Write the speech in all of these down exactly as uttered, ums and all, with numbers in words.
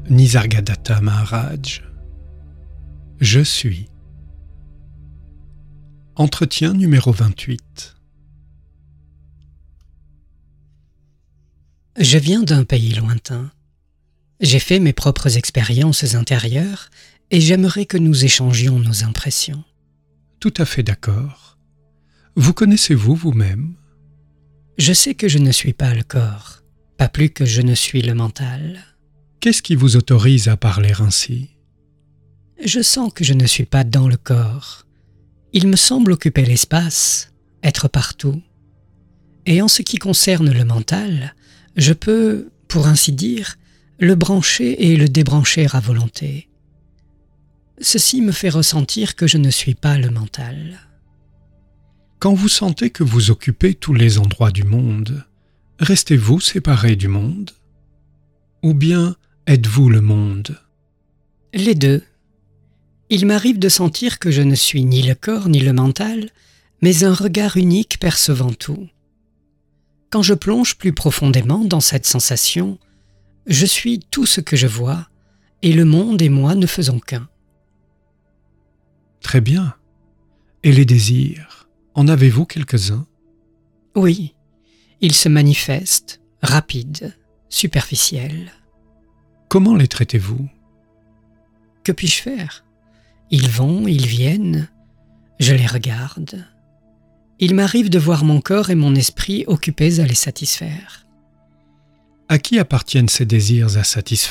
Nisargadatta Maharaj. Je suis. Entretien numéro vingt-huit. Je viens d'un pays lointain. J'ai fait mes propres expériences intérieures et j'aimerais que nous échangions nos impressions. Tout à fait d'accord. Vous connaissez-vous vous-même ? Je sais que je ne suis pas le corps, pas plus que je ne suis le mental. Qu'est-ce qui vous autorise à parler ainsi ? Je sens que je ne suis pas dans le corps. Il me semble occuper l'espace, être partout. Et en ce qui concerne le mental, je peux, pour ainsi dire, le brancher et le débrancher à volonté. Ceci me fait ressentir que je ne suis pas le mental. Quand vous sentez que vous occupez tous les endroits du monde, restez-vous séparé du monde ? Ou bien êtes-vous le monde ? Les deux. Il m'arrive de sentir que je ne suis ni le corps ni le mental, mais un regard unique percevant tout. Quand je plonge plus profondément dans cette sensation, je suis tout ce que je vois, et le monde et moi ne faisons qu'un. Très bien. Et les désirs, en avez-vous quelques-uns ? Oui, ils se manifestent, rapides, superficiels. Comment les traitez-vous ? Que puis-je faire ? Ils vont, ils viennent, je les regarde. Il m'arrive de voir mon corps et mon esprit occupés à les satisfaire. À qui appartiennent ces désirs à satisfaire ?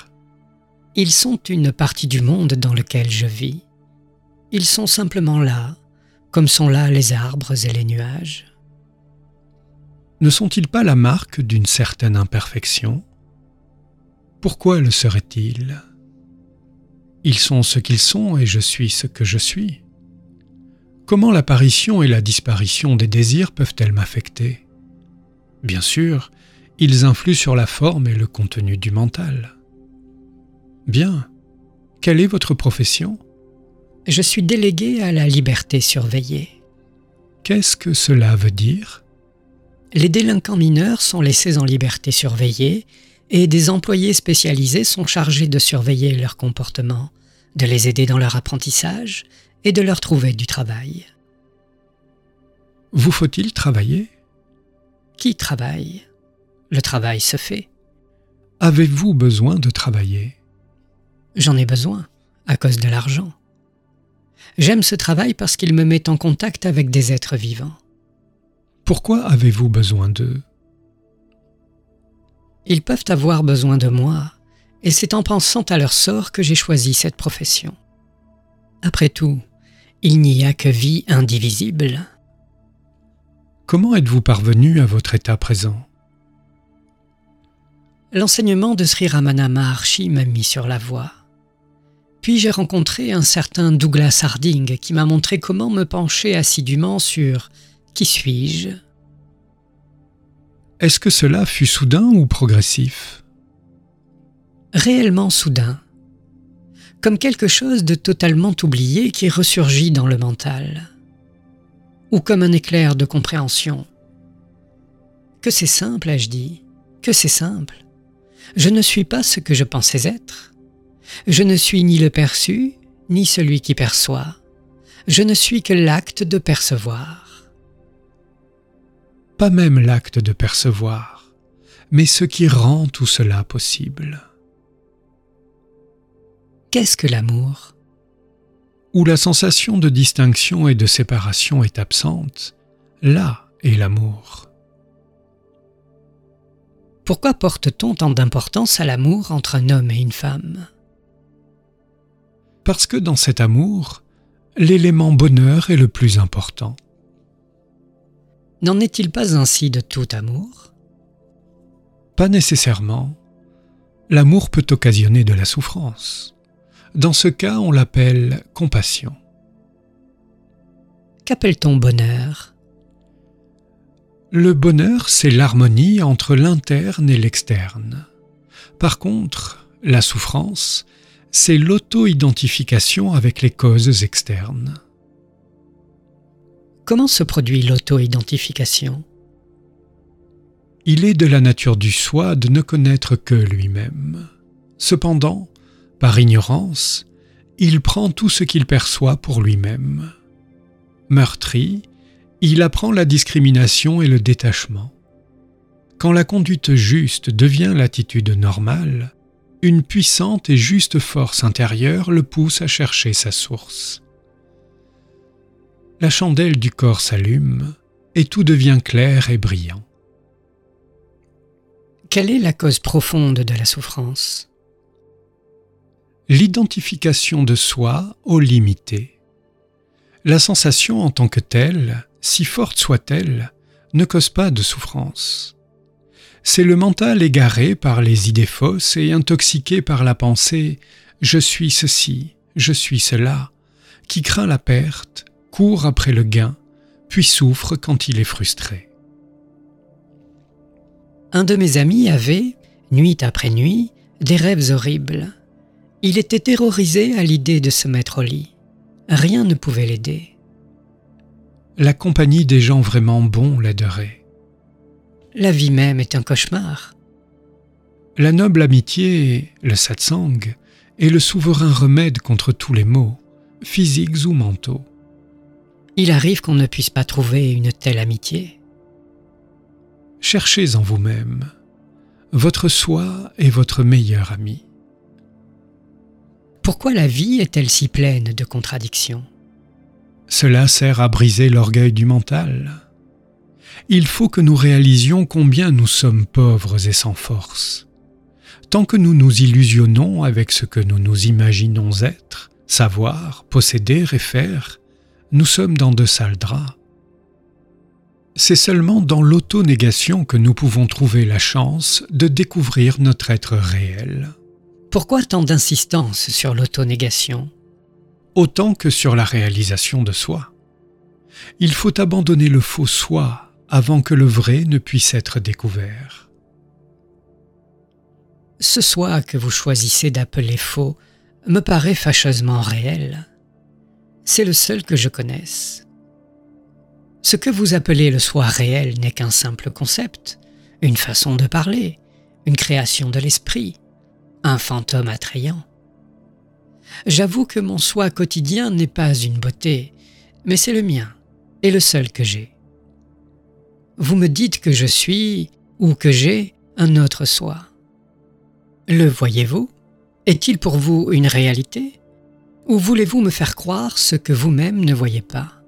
Ils sont une partie du monde dans lequel je vis. Ils sont simplement là, comme sont là les arbres et les nuages. Ne sont-ils pas la marque d'une certaine imperfection ? Pourquoi le seraient-ils ? Ils sont ce qu'ils sont et je suis ce que je suis. Comment l'apparition et la disparition des désirs peuvent-elles m'affecter ? Bien sûr, ils influent sur la forme et le contenu du mental. Bien. Quelle est votre profession ? Je suis délégué à la liberté surveillée. Qu'est-ce que cela veut dire ? Les délinquants mineurs sont laissés en liberté surveillée et des employés spécialisés sont chargés de surveiller leur comportement, de les aider dans leur apprentissage et de leur trouver du travail. Vous faut-il travailler ? Qui travaille ? Le travail se fait. Avez-vous besoin de travailler ? J'en ai besoin, à cause de l'argent. J'aime ce travail parce qu'il me met en contact avec des êtres vivants. Pourquoi avez-vous besoin d'eux ? Ils peuvent avoir besoin de moi, et c'est en pensant à leur sort que j'ai choisi cette profession. Après tout, il n'y a que vie indivisible. Comment êtes-vous parvenu à votre état présent ? L'enseignement de Sri Ramana Maharshi m'a mis sur la voie. Puis j'ai rencontré un certain Douglas Harding qui m'a montré comment me pencher assidûment sur « Qui suis-je » ? Est-ce que cela fut soudain ou progressif ? Réellement soudain, comme quelque chose de totalement oublié qui ressurgit dans le mental, ou comme un éclair de compréhension. Que c'est simple, ai-je dit, que c'est simple. Je ne suis pas ce que je pensais être. Je ne suis ni le perçu, ni celui qui perçoit. Je ne suis que l'acte de percevoir. Pas même l'acte de percevoir, mais ce qui rend tout cela possible. Qu'est-ce que l'amour ? Où la sensation de distinction et de séparation est absente, là est l'amour. Pourquoi porte-t-on tant d'importance à l'amour entre un homme et une femme ? Parce que dans cet amour, l'élément bonheur est le plus important. N'en est-il pas ainsi de tout amour ? Pas nécessairement. L'amour peut occasionner de la souffrance. Dans ce cas, on l'appelle compassion. Qu'appelle-t-on bonheur ? Le bonheur, c'est l'harmonie entre l'interne et l'externe. Par contre, la souffrance, c'est l'auto-identification avec les causes externes. Comment se produit l'auto-identification ? Il est de la nature du soi de ne connaître que lui-même. Cependant, par ignorance, il prend tout ce qu'il perçoit pour lui-même. Meurtri, il apprend la discrimination et le détachement. Quand la conduite juste devient l'attitude normale, une puissante et juste force intérieure le pousse à chercher sa source. La chandelle du corps s'allume et tout devient clair et brillant. Quelle est la cause profonde de la souffrance? L'identification de soi au limité. La sensation en tant que telle, si forte soit-elle, ne cause pas de souffrance. C'est le mental égaré par les idées fausses et intoxiqué par la pensée « je suis ceci, je suis cela » qui craint la perte, court après le gain, puis souffre quand il est frustré. Un de mes amis avait, nuit après nuit, des rêves horribles. Il était terrorisé à l'idée de se mettre au lit. Rien ne pouvait l'aider. La compagnie des gens vraiment bons l'aiderait. La vie même est un cauchemar. La noble amitié, le satsang, est le souverain remède contre tous les maux, physiques ou mentaux. Il arrive qu'on ne puisse pas trouver une telle amitié. Cherchez en vous-même. Votre soi est votre meilleur ami. Pourquoi la vie est-elle si pleine de contradictions? Cela sert à briser l'orgueil du mental. Il faut que nous réalisions combien nous sommes pauvres et sans force. Tant que nous nous illusionnons avec ce que nous nous imaginons être, savoir, posséder et faire, nous sommes dans de sales draps. C'est seulement dans l'auto-négation que nous pouvons trouver la chance de découvrir notre être réel. Pourquoi tant d'insistance sur l'auto-négation? Autant que sur la réalisation de soi. Il faut abandonner le faux soi avant que le vrai ne puisse être découvert. Ce soi que vous choisissez d'appeler faux me paraît fâcheusement réel. C'est le seul que je connaisse. Ce que vous appelez le soi réel n'est qu'un simple concept, une façon de parler, une création de l'esprit, un fantôme attrayant. J'avoue que mon soi quotidien n'est pas une beauté, mais c'est le mien, et le seul que j'ai. Vous me dites que je suis, ou que j'ai, un autre soi. Le voyez-vous? Est-il pour vous une réalité? Ou voulez-vous me faire croire ce que vous-même ne voyez pas?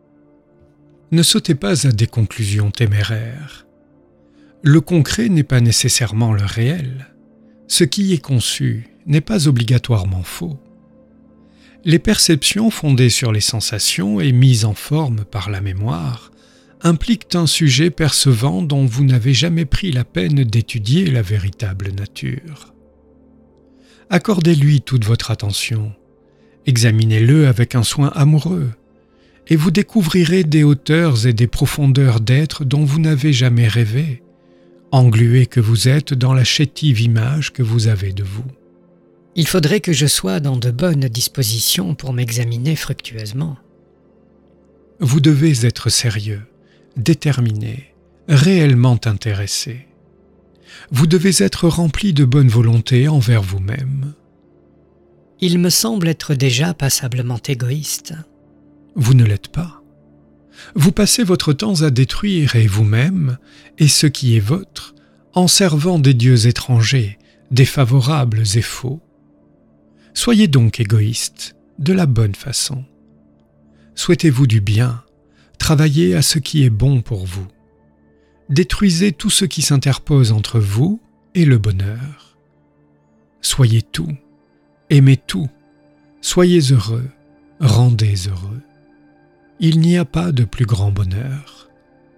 Ne sautez pas à des conclusions téméraires. Le concret n'est pas nécessairement le réel. Ce qui est conçu n'est pas obligatoirement faux. Les perceptions fondées sur les sensations et mises en forme par la mémoire impliquent un sujet percevant dont vous n'avez jamais pris la peine d'étudier la véritable nature. Accordez-lui toute votre attention, examinez-le avec un soin amoureux, et vous découvrirez des hauteurs et des profondeurs d'être dont vous n'avez jamais rêvé, englué que vous êtes dans la chétive image que vous avez de vous. Il faudrait que je sois dans de bonnes dispositions pour m'examiner fructueusement. Vous devez être sérieux, déterminé, réellement intéressé. Vous devez être rempli de bonne volonté envers vous-même. Il me semble être déjà passablement égoïste. Vous ne l'êtes pas. Vous passez votre temps à détruire et vous-même, et ce qui est vôtre, en servant des dieux étrangers, défavorables et faux. Soyez donc égoïste, de la bonne façon. Souhaitez-vous du bien, travaillez à ce qui est bon pour vous. Détruisez tout ce qui s'interpose entre vous et le bonheur. Soyez tout, aimez tout, soyez heureux, rendez heureux. Il n'y a pas de plus grand bonheur.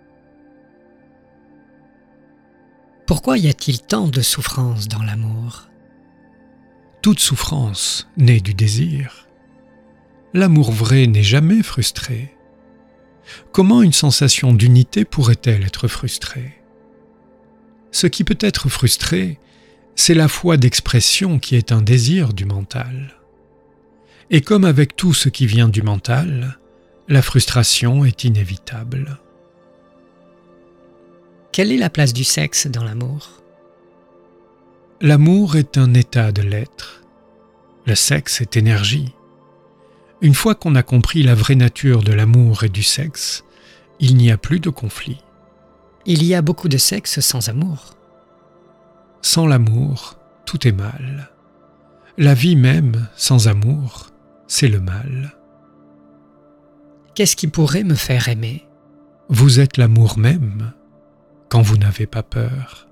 Pourquoi y a-t-il tant de souffrance dans l'amour? Toute souffrance naît du désir. L'amour vrai n'est jamais frustré. Comment une sensation d'unité pourrait-elle être frustrée? Ce qui peut être frustré, c'est la foi d'expression qui est un désir du mental. Et comme avec tout ce qui vient du mental, la frustration est inévitable. Quelle est la place du sexe dans l'amour? L'amour est un état de l'être. Le sexe est énergie. Une fois qu'on a compris la vraie nature de l'amour et du sexe, il n'y a plus de conflit. Il y a beaucoup de sexe sans amour. Sans l'amour, tout est mal. La vie même, sans amour, c'est le mal. Qu'est-ce qui pourrait me faire aimer ? Vous êtes l'amour même, quand vous n'avez pas peur.